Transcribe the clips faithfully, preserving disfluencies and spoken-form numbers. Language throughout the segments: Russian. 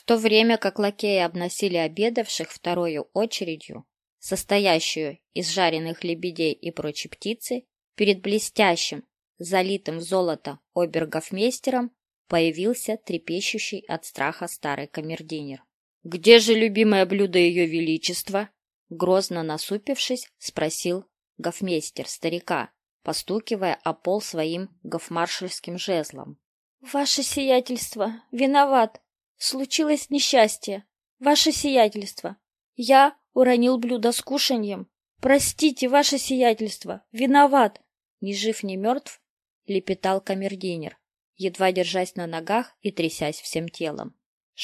то время как лакеи обносили обедавших второю очередью, состоящую из жареных лебедей и прочей птицы, перед блестящим, залитым в золото обергофмейстером появился трепещущий от страха старый камердинер. «Где же любимое блюдо ее величества?» Грозно насупившись, спросил гофмейстер старика, постукивая о пол своим гофмаршальским жезлом. «Ваше сиятельство, виноват. Случилось несчастье. Ваше сиятельство. Я уронил блюдо с кушаньем. Простите, ваше сиятельство, виноват!» Ни жив, ни мертв, лепетал камердинер, едва держась на ногах и трясясь всем телом.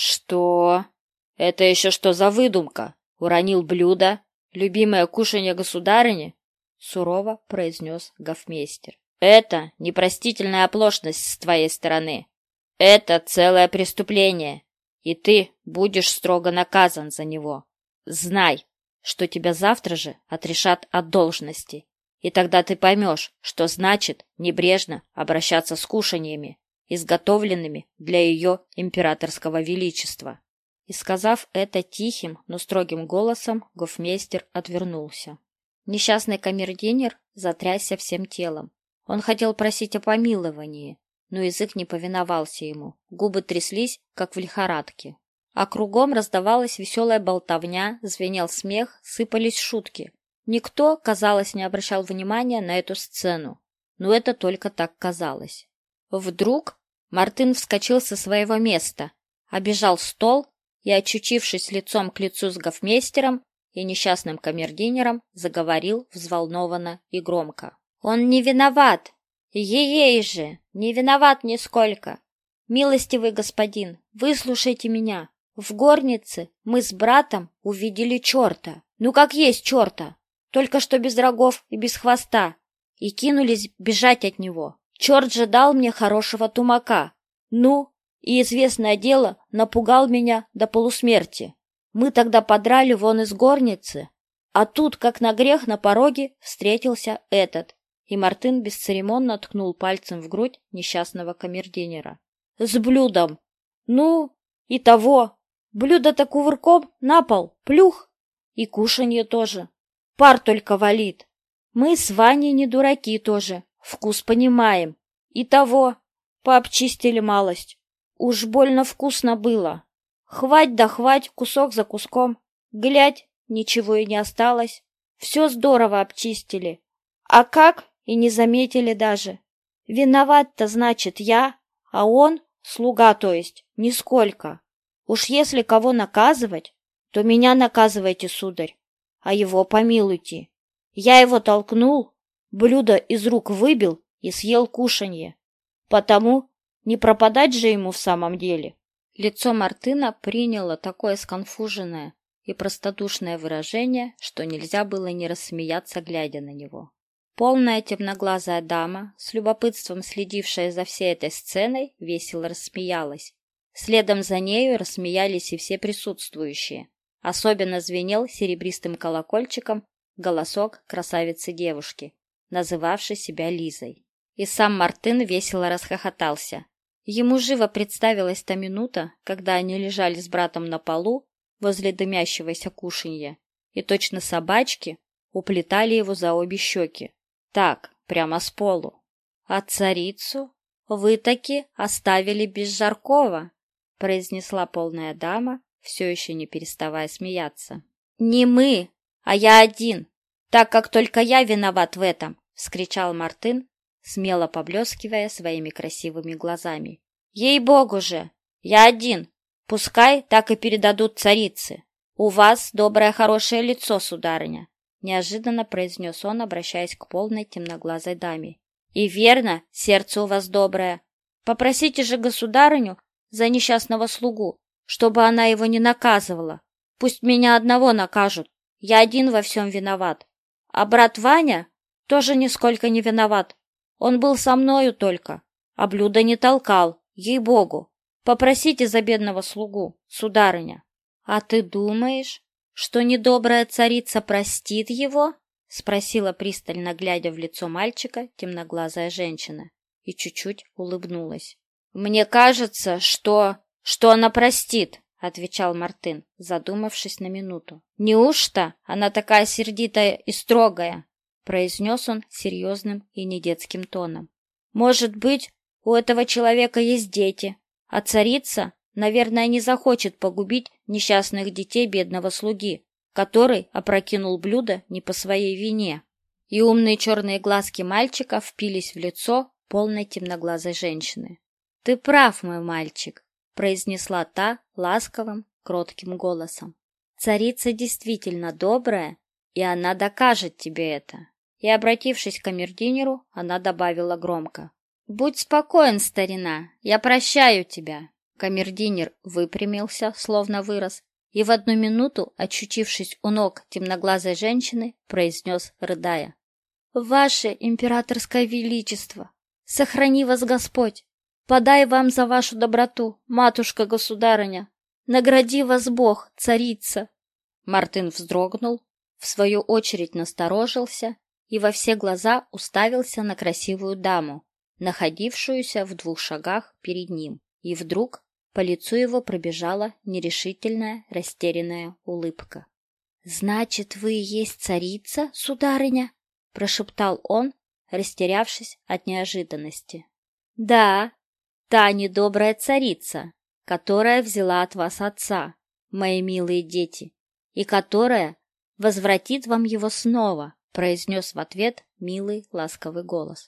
«Что? Это еще что за выдумка? Уронил блюдо? Любимое кушанье государыни?» Сурово произнес гофмейстер. «Это непростительная оплошность с твоей стороны. Это целое преступление, и ты будешь строго наказан за него. Знай, что тебя завтра же отрешат от должности, и тогда ты поймешь, что значит небрежно обращаться с кушаньями, изготовленными для ее императорского величества». И, сказав это тихим, но строгим голосом, гофмейстер отвернулся. Несчастный камердинер затрясся всем телом. Он хотел просить о помиловании, но язык не повиновался ему, губы тряслись, как в лихорадке. А кругом раздавалась веселая болтовня, звенел смех, сыпались шутки. Никто, казалось, не обращал внимания на эту сцену, но это только так казалось. Вдруг Мартын вскочил со своего места, обежал стол и, очутившись лицом к лицу с гофмейстером и несчастным камердинером, заговорил взволнованно и громко. «Он не виноват! Ей-ей же! Не виноват нисколько! Милостивый господин, выслушайте меня! В горнице мы с братом увидели черта, ну как есть черта, только что без рогов и без хвоста, и кинулись бежать от него. Черт же дал мне хорошего тумака, ну, и, известное дело, напугал меня до полусмерти. Мы тогда подрали вон из горницы, а тут, как на грех, на пороге встретился этот». И Мартын бесцеремонно ткнул пальцем в грудь несчастного камердинера. «С блюдом! Ну, и того! Блюдо-то кувырком на пол, плюх! И кушанье тоже. Пар только валит. Мы с Ваней не дураки тоже, вкус понимаем. И того, пообчистили малость. Уж больно вкусно было. Хвать да хвать, кусок за куском. Глядь, ничего и не осталось. Все здорово обчистили. А как? И не заметили даже. Виноват-то, значит, я, а он, слуга, то есть, нисколько. Уж если кого наказывать, то меня наказывайте, сударь, а его помилуйте. Я его толкнул, блюдо из рук выбил и съел кушанье. Потому не пропадать же ему в самом деле». Лицо Мартына приняло такое сконфуженное и простодушное выражение, что нельзя было не рассмеяться, глядя на него. Полная темноглазая дама, с любопытством следившая за всей этой сценой, весело рассмеялась. Следом за нею рассмеялись и все присутствующие. Особенно звенел серебристым колокольчиком голосок красавицы-девушки, называвшей себя Лизой. И сам Мартын весело расхохотался. Ему живо представилась та минута, когда они лежали с братом на полу возле дымящегося кушанья, и точно собачки уплетали его за обе щеки. Так, прямо с полу. «А царицу вы таки оставили без Жаркова», произнесла полная дама, все еще не переставая смеяться. «Не мы, а я один, так как только я виноват в этом», вскричал Мартын, смело поблескивая своими красивыми глазами. «Ей-богу же, я один, пускай так и передадут царице. У вас доброе хорошее лицо, сударыня», неожиданно произнес он, обращаясь к полной темноглазой даме. «И верно, сердце у вас доброе. Попросите же государыню за несчастного слугу, чтобы она его не наказывала. Пусть меня одного накажут, я один во всем виноват. А брат Ваня тоже нисколько не виноват. Он был со мною только, а блюдо не толкал, ей-богу. Попросите за бедного слугу, сударыня». «А ты думаешь, что недобрая царица простит его?» — спросила, пристально глядя в лицо мальчика, темноглазая женщина, и чуть-чуть улыбнулась. «Мне кажется, что... что она простит», — отвечал Мартын, задумавшись на минуту. «Неужто она такая сердитая и строгая?» — произнес он серьезным и недетским тоном. «Может быть, у этого человека есть дети, а царица, наверное, не захочет погубить несчастных детей бедного слуги, который опрокинул блюдо не по своей вине». И умные черные глазки мальчика впились в лицо полной темноглазой женщины. «Ты прав, мой мальчик», — произнесла та ласковым, кротким голосом. «Царица действительно добрая, и она докажет тебе это». И, обратившись к камердинеру, она добавила громко: «Будь спокоен, старина, я прощаю тебя». Камердинер выпрямился, словно вырос, и в одну минуту, очутившись у ног темноглазой женщины, произнес, рыдая: «Ваше императорское величество, сохрани вас Господь! Подай вам за вашу доброту, матушка-государыня! Награди вас Бог, царица!» Мартын вздрогнул, в свою очередь насторожился и во все глаза уставился на красивую даму, находившуюся в двух шагах перед ним, и вдруг по лицу его пробежала нерешительная, растерянная улыбка. «Значит, вы и есть царица, сударыня?» — прошептал он, растерявшись от неожиданности. «Да, та недобрая царица, которая взяла от вас отца, мои милые дети, и которая возвратит вам его снова», — произнес в ответ милый ласковый голос.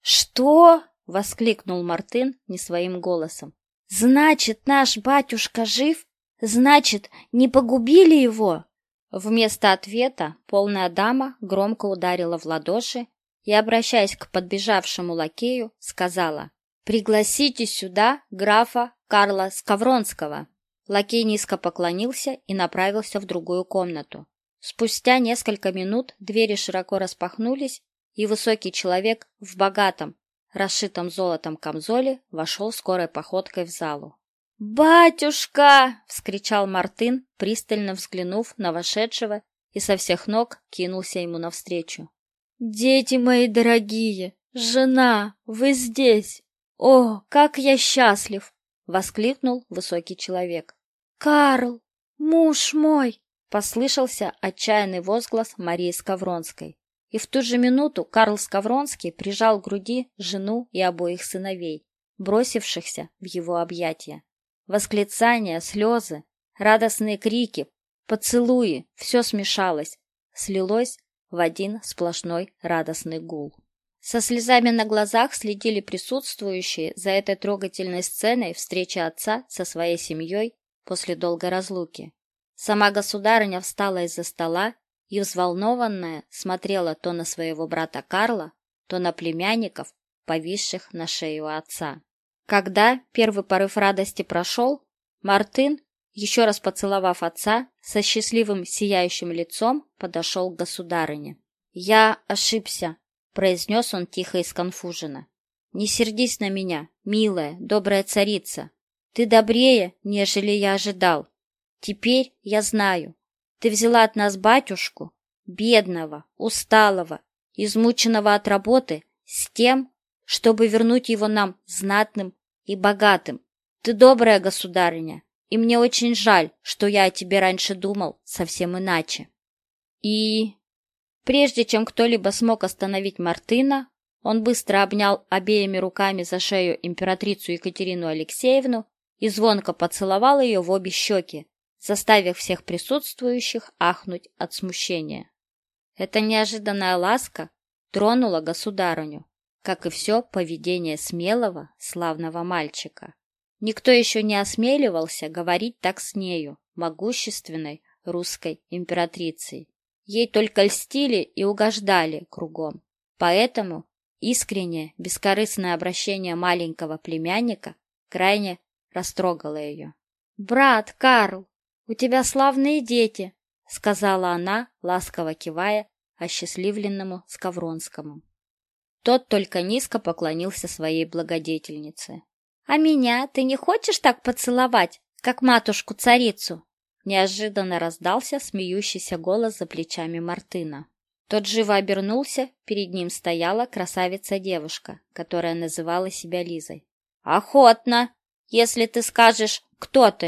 «Что?» — воскликнул Мартын не своим голосом. «Значит, наш батюшка жив? Значит, не погубили его?» Вместо ответа полная дама громко ударила в ладоши и, обращаясь к подбежавшему лакею, сказала: «Пригласите сюда графа Карла Скавронского». Лакей низко поклонился и направился в другую комнату. Спустя несколько минут двери широко распахнулись, и высокий человек в богатом, расшитом золотом камзоле вошел скорой походкой в залу. «Батюшка!» — вскричал Мартын, пристально взглянув на вошедшего, и со всех ног кинулся ему навстречу. «Дети мои дорогие! Жена! Вы здесь! О, как я счастлив!» — воскликнул высокий человек. «Карл! Муж мой!» — послышался отчаянный возглас Марии Скавронской. И в ту же минуту Карл Скавронский прижал к груди жену и обоих сыновей, бросившихся в его объятия. Восклицания, слезы, радостные крики, поцелуи — все смешалось, слилось в один сплошной радостный гул. Со слезами на глазах следили присутствующие за этой трогательной сценой встречи отца со своей семьей после долгой разлуки. Сама государыня встала из-за стола и, взволнованная, смотрела то на своего брата Карла, то на племянников, повисших на шее у отца. Когда первый порыв радости прошел, Мартын, еще раз поцеловав отца, со счастливым сияющим лицом подошел к государыне. «Я ошибся», — произнес он тихо и сконфуженно. «Не сердись на меня, милая, добрая царица. Ты добрее, нежели я ожидал. Теперь я знаю. Ты взяла от нас батюшку, бедного, усталого, измученного от работы, с тем, чтобы вернуть его нам знатным и богатым. Ты добрая государыня, и мне очень жаль, что я о тебе раньше думал совсем иначе». И прежде чем кто-либо смог остановить Мартына, он быстро обнял обеими руками за шею императрицу Екатерину Алексеевну и звонко поцеловал ее в обе щеки, заставив всех присутствующих ахнуть от смущения. Эта неожиданная ласка тронула государыню, как и все поведение смелого, славного мальчика. Никто еще не осмеливался говорить так с нею, могущественной русской императрицей. Ей только льстили и угождали кругом. Поэтому искреннее, бескорыстное обращение маленького племянника крайне растрогало ее. «Брат Карл, у тебя славные дети», — сказала она, ласково кивая осчастливленному Скавронскому. Тот только низко поклонился своей благодетельнице. «А меня ты не хочешь так поцеловать, как матушку-царицу?» Неожиданно раздался смеющийся голос за плечами Мартына. Тот живо обернулся, перед ним стояла красавица-девушка, которая называла себя Лизой. «Охотно, если ты скажешь, кто ты», —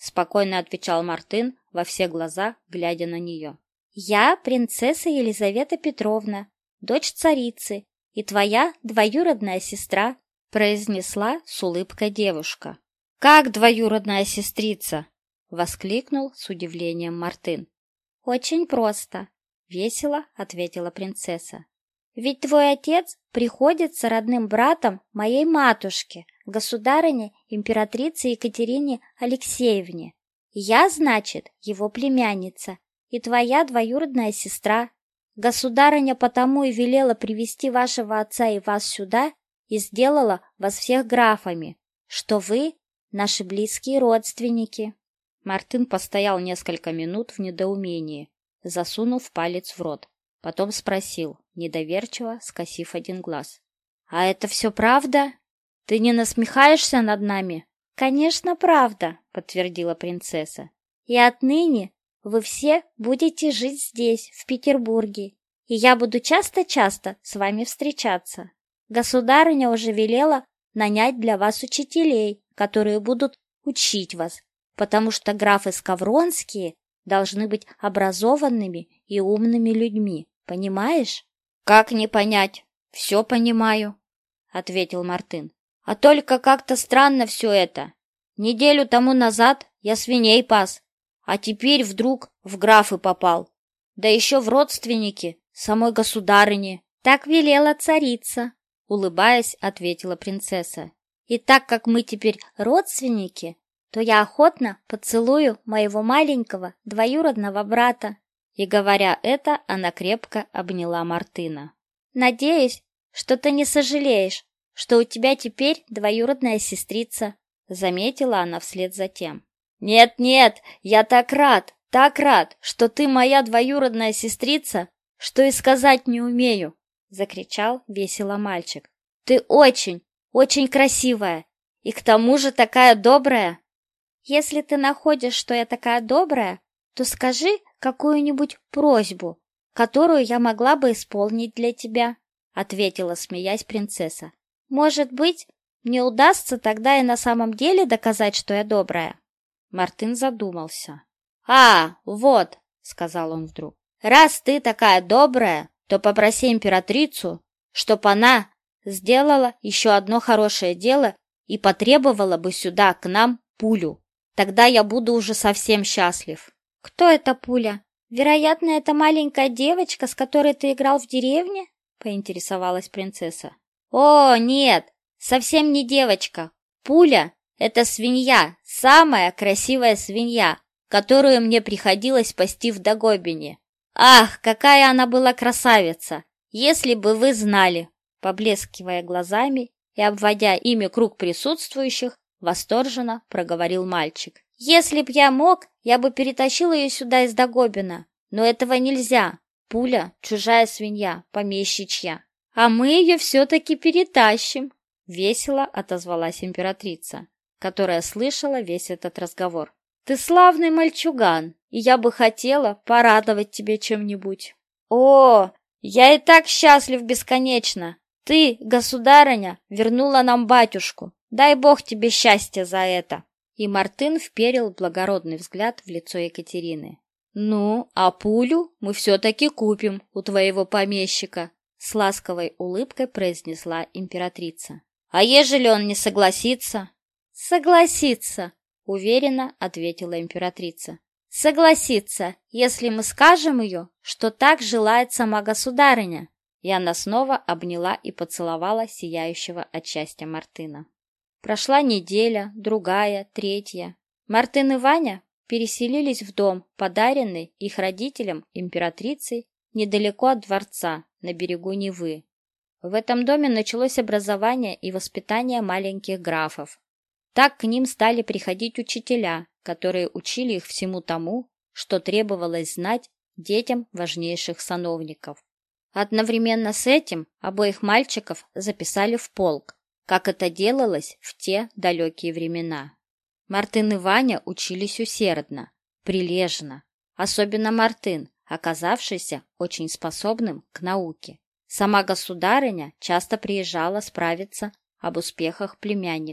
спокойно отвечал Мартын, во все глаза глядя на нее. «Я принцесса Елизавета Петровна, дочь царицы, и твоя двоюродная сестра», произнесла с улыбкой девушка. «Как двоюродная сестрица?» воскликнул с удивлением Мартын. «Очень просто», — весело ответила принцесса. «Ведь твой отец приходится родным братом моей матушки, государыне императрице Екатерине Алексеевне. Я, значит, его племянница и твоя двоюродная сестра. Государыня потому и велела привести вашего отца и вас сюда и сделала вас всех графами, что вы наши близкие родственники». Мартын постоял несколько минут в недоумении, засунув палец в рот. Потом спросил, недоверчиво скосив один глаз. «А это все правда? Ты не насмехаешься над нами?» «Конечно, правда», — подтвердила принцесса. «И отныне вы все будете жить здесь, в Петербурге, и я буду часто-часто с вами встречаться. Государыня уже велела нанять для вас учителей, которые будут учить вас, потому что графы Скавронские должны быть образованными и умными людьми, понимаешь?» «Как не понять? Все понимаю», — ответил Мартын. «А только как-то странно все это. Неделю тому назад я свиней пас, а теперь вдруг в графы попал, да еще в родственники самой государыни». «Так велела царица», — улыбаясь, ответила принцесса. «И так как мы теперь родственники, то я охотно поцелую моего маленького двоюродного брата». И, говоря это, она крепко обняла Мартына. «Надеюсь, что ты не сожалеешь, что у тебя теперь двоюродная сестрица», — заметила она вслед за тем. «Нет-нет, я так рад, так рад, что ты моя двоюродная сестрица, что и сказать не умею», — закричал весело мальчик. «Ты очень, очень красивая и к тому же такая добрая». «Если ты находишь, что я такая добрая, то скажи какую-нибудь просьбу, которую я могла бы исполнить для тебя», — ответила, смеясь, принцесса. «Может быть, мне удастся тогда и на самом деле доказать, что я добрая?» Мартын задумался. «А, вот», — сказал он вдруг, — «раз ты такая добрая, то попроси императрицу, чтоб она сделала еще одно хорошее дело и потребовала бы сюда, к нам, пулю. Тогда я буду уже совсем счастлив». «Кто эта пуля? Вероятно, это маленькая девочка, с которой ты играл в деревне?» — поинтересовалась принцесса. «О, нет, совсем не девочка. Пуля — это свинья, самая красивая свинья, которую мне приходилось пасти в Дагобине. Ах, какая она была красавица! Если бы вы знали!» Поблескивая глазами и обводя ими круг присутствующих, восторженно проговорил мальчик. «Если б я мог, я бы перетащил ее сюда из Дагобина, но этого нельзя. Пуля — чужая свинья, помещичья. А мы ее все-таки перетащим», — весело отозвалась императрица, которая слышала весь этот разговор. «Ты славный мальчуган, и я бы хотела порадовать тебя чем-нибудь». «О, я и так счастлив бесконечно. Ты, государыня, вернула нам батюшку. Дай Бог тебе счастья за это». И Мартын вперил благородный взгляд в лицо Екатерины. «Ну, а пулю мы все-таки купим у твоего помещика», — с ласковой улыбкой произнесла императрица. «А ежели он не согласится?» «Согласится», — уверенно ответила императрица. «Согласится, если мы скажем ее, что так желает сама государыня». И она снова обняла и поцеловала сияющего от счастья Мартына. Прошла неделя, другая, третья. Мартын и Ваня переселились в дом, подаренный их родителям императрицей недалеко от дворца, на берегу Невы. В этом доме началось образование и воспитание маленьких графов. Так к ним стали приходить учителя, которые учили их всему тому, что требовалось знать детям важнейших сановников. Одновременно с этим обоих мальчиков записали в полк, как это делалось в те далекие времена. Мартын и Ваня учились усердно, прилежно, особенно Мартын, оказавшийся очень способным к науке. Сама государыня часто приезжала справиться об успехах племянников,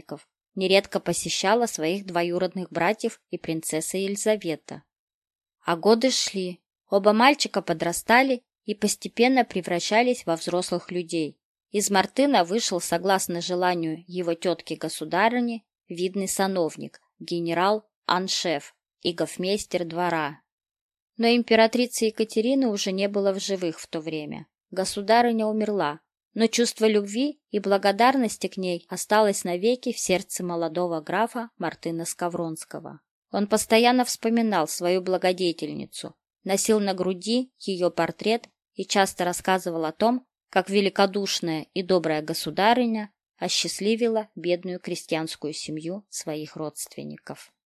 нередко посещала своих двоюродных братьев и принцесса Елизавета. А годы шли. Оба мальчика подрастали и постепенно превращались во взрослых людей. Из Мартына вышел, согласно желанию его тетки-государыни, видный сановник, генерал-аншеф и гофмейстер двора. Но императрицы Екатерины уже не было в живых в то время. Государыня умерла, но чувство любви и благодарности к ней осталось навеки в сердце молодого графа Мартына Скавронского. Он постоянно вспоминал свою благодетельницу, носил на груди ее портрет и часто рассказывал о том, как великодушная и добрая государыня осчастливила бедную крестьянскую семью своих родственников.